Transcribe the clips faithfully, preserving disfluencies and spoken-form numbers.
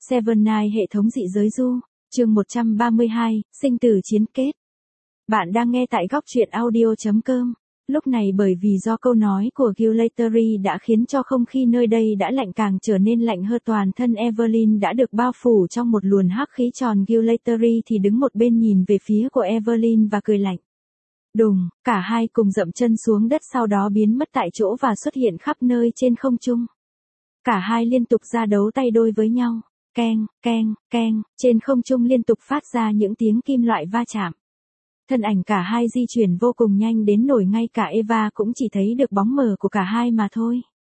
Seven Nine hệ thống dị giới du, chương một trăm ba mươi hai, sinh tử chiến kết. Bạn đang nghe tại góc truyện audio chấm com. Lúc này bởi vì do câu nói của Guillory đã khiến cho không khí nơi đây đã lạnh càng trở nên lạnh hơn, toàn thân Evelyn đã được bao phủ trong một luồng hắc khí tròn. Guillory thì đứng một bên nhìn về phía của Evelyn và cười lạnh. Đùng, cả hai cùng dậm chân xuống đất, sau đó biến mất tại chỗ và xuất hiện khắp nơi trên không trung. Cả hai liên tục ra đấu tay đôi với nhau. Keng, keng, keng, trên không trung liên tục phát ra những tiếng kim loại va chạm. Thân ảnh cả hai di chuyển vô cùng nhanh đến nỗi ngay cả Eva cũng chỉ thấy được bóng mờ của cả hai mà thôi.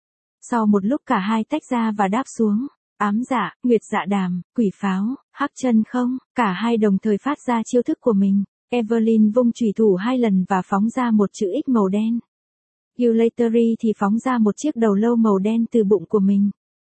Sau một lúc cả hai tách ra và đáp xuống. Ám dạ, nguyệt dạ đàm, quỷ pháo, hắc chân không, cả hai đồng thời phát ra chiêu thức của mình. Evelyn vung chủy thủ hai lần và phóng ra một chữ X màu đen. Guillory thì phóng ra một chiếc đầu lâu màu đen từ bụng của mình.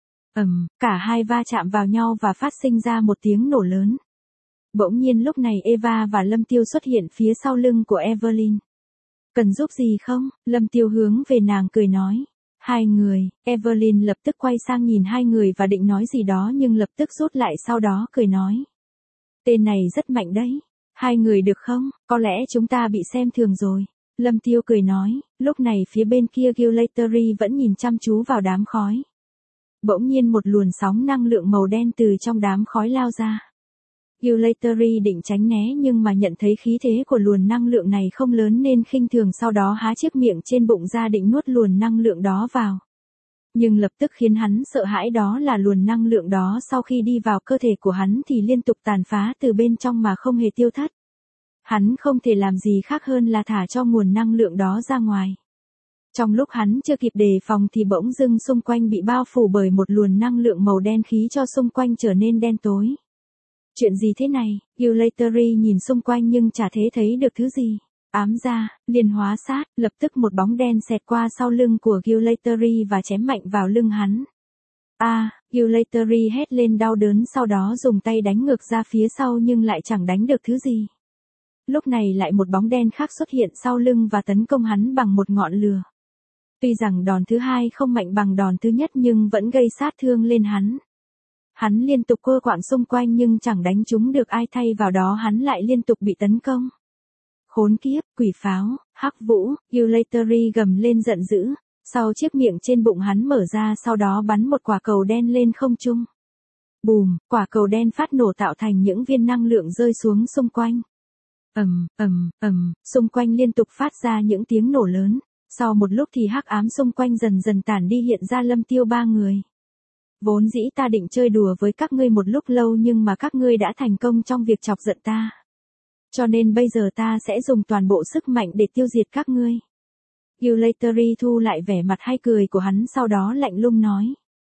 Ầm, cả hai va chạm vào nhau và phát sinh ra một tiếng nổ lớn. Bỗng nhiên lúc này Eva và Lâm Tiêu xuất hiện phía sau lưng của Evelyn. Cần giúp gì không? Lâm Tiêu hướng về nàng cười nói. Hai người, Evelyn lập tức quay sang nhìn hai người và định nói gì đó nhưng lập tức rút lại, sau đó cười nói. Tên này rất mạnh đấy. Hai người được không? Có lẽ chúng ta bị xem thường rồi. Lâm Tiêu cười nói. Lúc này phía bên kia Guillory vẫn nhìn chăm chú vào đám khói. Bỗng nhiên một luồng sóng năng lượng màu đen từ trong đám khói lao ra. Guillory định tránh né nhưng mà nhận thấy khí thế của luồng năng lượng này không lớn nên khinh thường, sau đó há chiếc miệng trên bụng ra định nuốt luồng năng lượng đó vào. Nhưng lập tức khiến hắn sợ hãi đó là luồng năng lượng đó sau khi đi vào cơ thể của hắn thì liên tục tàn phá từ bên trong mà không hề tiêu thất. Hắn không thể làm gì khác hơn là thả cho nguồn năng lượng đó ra ngoài. Trong lúc hắn chưa kịp đề phòng thì bỗng dưng xung quanh bị bao phủ bởi một luồng năng lượng màu đen khí cho xung quanh trở nên đen tối. Chuyện gì thế này? Guillory nhìn xung quanh nhưng chả thấy thấy được thứ gì. Ám ra, liền hóa sát, lập tức một bóng đen xẹt qua sau lưng của Guillory và chém mạnh vào lưng hắn. A, à, Guillory hét lên đau đớn, sau đó dùng tay đánh ngược ra phía sau nhưng lại chẳng đánh được thứ gì. Lúc này lại một bóng đen khác xuất hiện sau lưng và tấn công hắn bằng một ngọn lửa. Tuy rằng đòn thứ hai không mạnh bằng đòn thứ nhất nhưng vẫn gây sát thương lên hắn. Hắn liên tục quơ quạng xung quanh nhưng chẳng đánh trúng được ai, thay vào đó hắn lại liên tục bị tấn công. Khốn kiếp, quỷ pháo, hắc vũ, Guillory gầm lên giận dữ, sau chiếc miệng trên bụng hắn mở ra, sau đó bắn một quả cầu đen lên không trung. Bùm, quả cầu đen phát nổ tạo thành những viên năng lượng rơi xuống xung quanh. Ầm, ầm, ầm, xung quanh liên tục phát ra những tiếng nổ lớn. Sau một lúc thì hắc ám xung quanh dần dần tản đi, hiện ra Lâm Tiêu ba người. Vốn dĩ ta định chơi đùa với các ngươi một lúc lâu nhưng mà các ngươi đã thành công trong việc chọc giận ta. Cho nên bây giờ ta sẽ dùng toàn bộ sức mạnh để tiêu diệt các ngươi. Guillory thu lại vẻ mặt hay cười của hắn, sau đó lạnh lùng nói.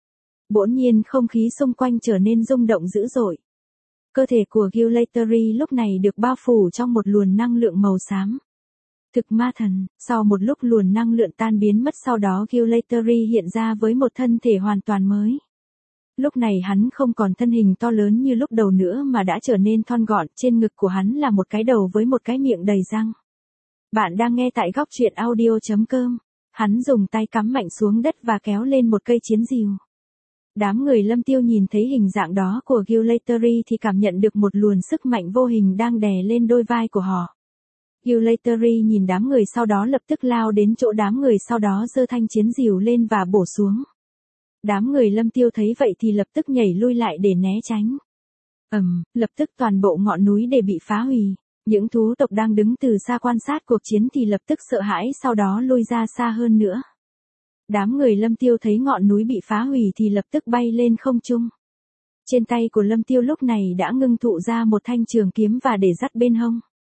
Bỗng nhiên không khí xung quanh trở nên rung động dữ dội. Cơ thể của Guillory lúc này được bao phủ trong một luồng năng lượng màu xám. Thực ma thần, sau một lúc luồng năng lượng tan biến mất, sau đó Guillory hiện ra với một thân thể hoàn toàn mới. Lúc này hắn không còn thân hình to lớn như lúc đầu nữa mà đã trở nên thon gọn, trên ngực của hắn là một cái đầu với một cái miệng đầy răng. Bạn đang nghe tại góc truyện audio chấm com. Hắn dùng tay cắm mạnh xuống đất và kéo lên một cây chiến rìu. Đám người Lâm Tiêu nhìn thấy hình dạng đó của Guillory thì cảm nhận được một luồng sức mạnh vô hình đang đè lên đôi vai của họ. Guillory nhìn đám người sau đó lập tức lao đến chỗ đám người, sau đó giơ thanh chiến rìu lên và bổ xuống. Đám người Lâm Tiêu thấy vậy thì lập tức nhảy lui lại để né tránh. Ầm, lập tức toàn bộ ngọn núi để bị phá hủy. Những thú tộc đang đứng từ xa quan sát cuộc chiến thì lập tức sợ hãi, sau đó lui ra xa hơn nữa. Đám người Lâm Tiêu thấy ngọn núi bị phá hủy thì lập tức bay lên không trung. Trên tay của Lâm Tiêu lúc này đã ngưng tụ ra một thanh trường kiếm và để dắt bên hông.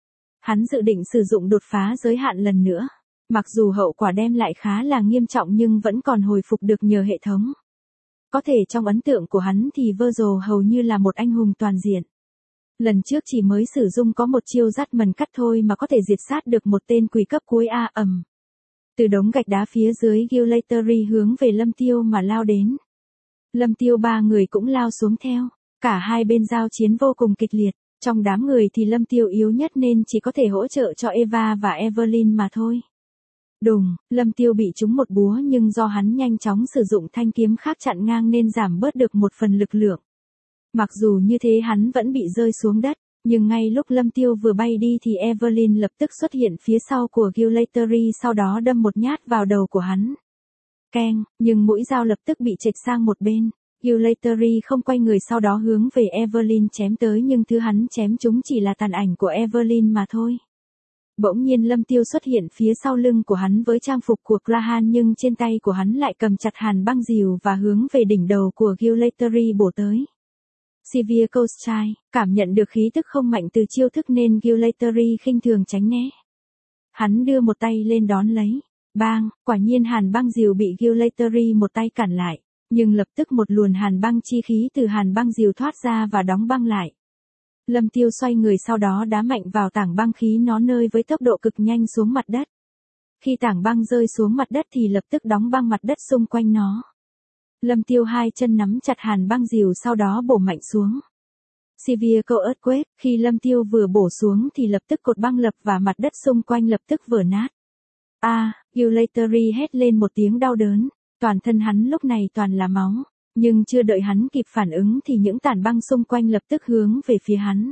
Hắn dự định sử dụng đột phá giới hạn lần nữa. Mặc dù hậu quả đem lại khá là nghiêm trọng nhưng vẫn còn hồi phục được nhờ hệ thống. Có thể trong ấn tượng của hắn thì Virgil hầu như là một anh hùng toàn diện. Lần trước chỉ mới sử dụng có một chiêu dắt mần cắt thôi mà có thể diệt sát được một tên quỷ cấp cuối A. Ầm. Từ đống gạch đá phía dưới, Guillory hướng về Lâm Tiêu mà lao đến. Lâm Tiêu ba người cũng lao xuống theo. Cả hai bên giao chiến vô cùng kịch liệt. Trong đám người thì Lâm Tiêu yếu nhất nên chỉ có thể hỗ trợ cho Eva và Evelyn mà thôi. Đùng, Lâm Tiêu bị trúng một búa nhưng do hắn nhanh chóng sử dụng thanh kiếm khác chặn ngang nên giảm bớt được một phần lực lượng. Mặc dù như thế hắn vẫn bị rơi xuống đất, nhưng ngay lúc Lâm Tiêu vừa bay đi thì Evelyn lập tức xuất hiện phía sau của Guillory, sau đó đâm một nhát vào đầu của hắn. Keng, nhưng mũi dao lập tức bị chệch sang một bên. Guillory không quay người sau đó hướng về Evelyn chém tới, nhưng thứ hắn chém chúng chỉ là tàn ảnh của Evelyn mà thôi. Bỗng nhiên Lâm Tiêu xuất hiện phía sau lưng của hắn với trang phục của Graham, nhưng trên tay của hắn lại cầm chặt hàn băng rìu và hướng về đỉnh đầu của Guillory bổ tới. Severe Cold Strike, cảm nhận được khí tức không mạnh từ chiêu thức nên Guillory khinh thường tránh né. Hắn đưa một tay lên đón lấy. Bang, quả nhiên hàn băng rìu bị Guillory một tay cản lại, nhưng lập tức một luồn hàn băng chi khí từ hàn băng rìu thoát ra và đóng băng lại. Lâm Tiêu xoay người sau đó đá mạnh vào tảng băng khí nó nơi với tốc độ cực nhanh xuống mặt đất. Khi tảng băng rơi xuống mặt đất thì lập tức đóng băng mặt đất xung quanh nó. Lâm Tiêu hai chân nắm chặt hàn băng rìu sau đó bổ mạnh xuống. Severe Cold Earthquake, khi Lâm Tiêu vừa bổ xuống thì lập tức cột băng lập và mặt đất xung quanh lập tức vỡ nát. A, à, Guillory hét lên một tiếng đau đớn, toàn thân hắn lúc này toàn là máu, nhưng chưa đợi hắn kịp phản ứng thì những tảng băng xung quanh lập tức hướng về phía hắn.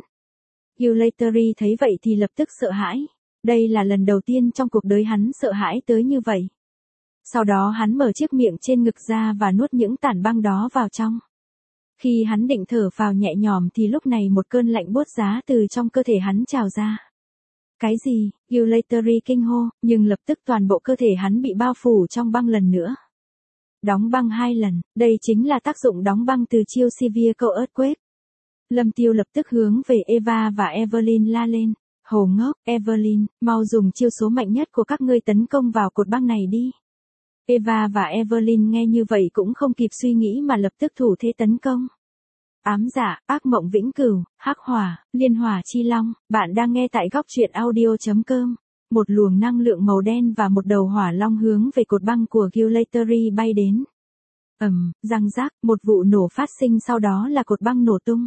Guillory thấy vậy thì lập tức sợ hãi, đây là lần đầu tiên trong cuộc đời hắn sợ hãi tới như vậy. Sau đó hắn mở chiếc miệng trên ngực ra và nuốt những tảng băng đó vào trong. Khi hắn định thở phào nhẹ nhõm thì lúc này một cơn lạnh buốt giá từ trong cơ thể hắn trào ra. Cái gì? Guillory kinh hô, nhưng lập tức toàn bộ cơ thể hắn bị bao phủ trong băng lần nữa. Đóng băng hai lần, đây chính là tác dụng đóng băng từ chiêu Severe Cold Earthquake. Lâm Tiêu lập tức hướng về Eva và Evelyn la lên. Hồ ngốc, Evelyn, mau dùng chiêu số mạnh nhất của các ngươi tấn công vào cột băng này đi. Eva và Evelyn nghe như vậy cũng không kịp suy nghĩ mà lập tức thủ thế tấn công. Ám dạ, ác mộng vĩnh cửu, hắc hỏa, liên hỏa chi long, bạn đang nghe tại góc truyện audio chấm com. Một luồng năng lượng màu đen và một đầu hỏa long hướng về cột băng của Guillory bay đến. Ầm, răng rác, một vụ nổ phát sinh sau đó là cột băng nổ tung.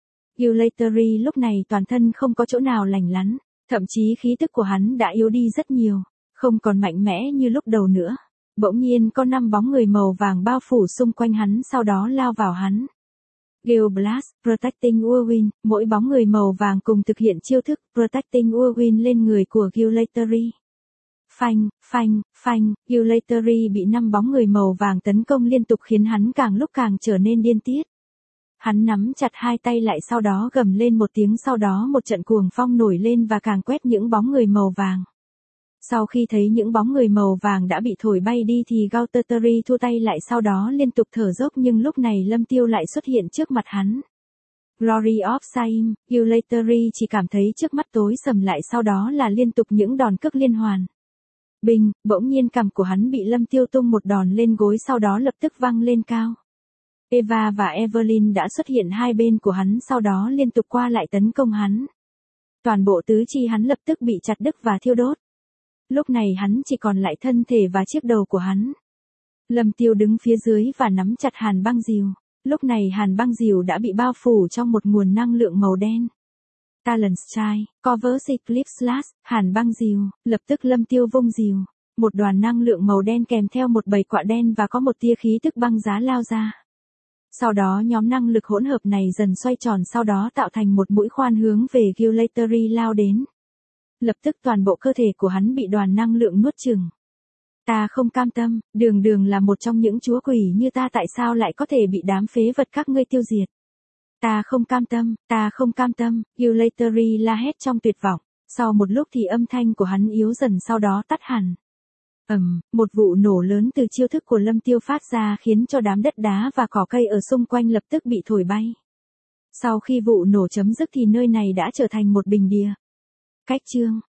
Guillory lúc này toàn thân không có chỗ nào lành lắn, thậm chí khí tức của hắn đã yếu đi rất nhiều, không còn mạnh mẽ như lúc đầu nữa. Bỗng nhiên có năm bóng người màu vàng bao phủ xung quanh hắn sau đó lao vào hắn. Gale Blast, Protecting Whirlwind, mỗi bóng người màu vàng cùng thực hiện chiêu thức Protecting Whirlwind lên người của Guillory. Phanh, phanh, phanh, Guillory bị năm bóng người màu vàng tấn công liên tục khiến hắn càng lúc càng trở nên điên tiết. Hắn nắm chặt hai tay lại sau đó gầm lên một tiếng, sau đó một trận cuồng phong nổi lên và càng quét những bóng người màu vàng. Sau khi thấy những bóng người màu vàng đã bị thổi bay đi thì Guillory thu tay lại sau đó liên tục thở dốc, nhưng lúc này Lâm Tiêu lại xuất hiện trước mặt hắn. Glory of Siam, Guillory chỉ cảm thấy trước mắt tối sầm lại sau đó là liên tục những đòn cước liên hoàn. Bình, bỗng nhiên cằm của hắn bị Lâm Tiêu tung một đòn lên gối sau đó lập tức văng lên cao. Eva và Evelyn đã xuất hiện hai bên của hắn sau đó liên tục qua lại tấn công hắn. Toàn bộ tứ chi hắn lập tức bị chặt đứt và thiêu đốt. Lúc này hắn chỉ còn lại thân thể và chiếc đầu của hắn. Lâm Tiêu đứng phía dưới và nắm chặt hàn băng rìu. Lúc này hàn băng rìu đã bị bao phủ trong một nguồn năng lượng màu đen. Talon Strike, Cover Clip Slash, hàn băng rìu, lập tức Lâm Tiêu vung rìu. Một đoàn năng lượng màu đen kèm theo một bầy quạ đen và có một tia khí tức băng giá lao ra. Sau đó nhóm năng lực hỗn hợp này dần xoay tròn sau đó tạo thành một mũi khoan hướng về Guillory lao đến. Lập tức toàn bộ cơ thể của hắn bị đoàn năng lượng nuốt chửng. Ta không cam tâm, đường đường là một trong những chúa quỷ như ta tại sao lại có thể bị đám phế vật các ngươi tiêu diệt. Ta không cam tâm, ta không cam tâm, Guillory la hét trong tuyệt vọng. Sau một lúc thì âm thanh của hắn yếu dần sau đó tắt hẳn. Ầm, một vụ nổ lớn từ chiêu thức của Lâm Tiêu phát ra khiến cho đám đất đá và cỏ cây ở xung quanh lập tức bị thổi bay. Sau khi vụ nổ chấm dứt thì nơi này đã trở thành một bình địa. Cách chương